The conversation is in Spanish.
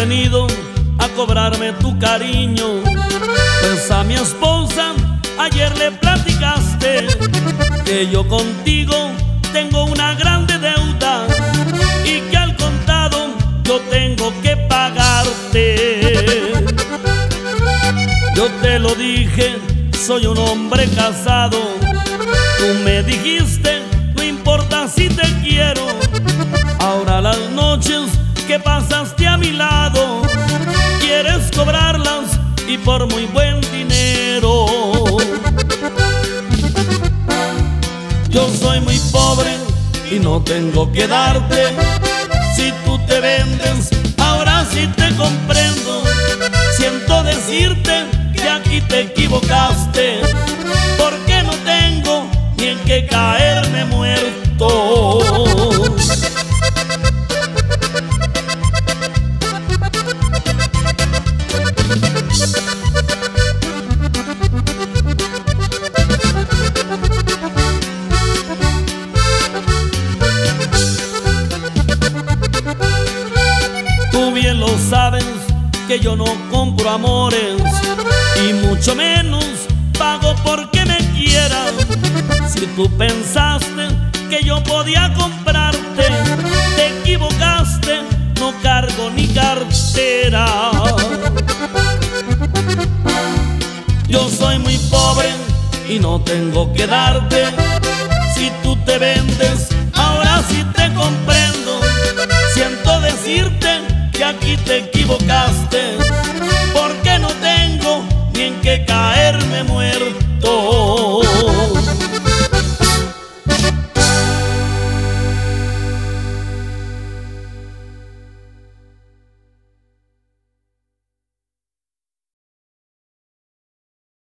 venido a cobrarme tu cariño. Pues a mi esposa ayer le platicaste que yo contigo tengo una grande deuda y que al contado yo tengo que pagarte. Yo te lo dije, soy un hombre casado. Tú me dijiste, no importa si te quiero. Ahora las noches que pasaste a mi lado quieres cobrarlas y por muy buen dinero. Yo soy muy pobre y no tengo que darte. Si tú te vendes, ahora sí te comprendo. Siento decirte que aquí te equivocaste, porque no tengo ni en qué caerme muerto. Tú bien lo sabes que yo no compro amores y mucho menos pago porque me quieras. Si tú pensaste que yo podía comprarte, te equivocaste, no cargo ni cartera. Yo soy muy pobre y no tengo que darte. Si tú te vendes, ahora sí te comprendo. Siento decirte que aquí te equivocaste, porque no tengo ni en qué caerme muerto.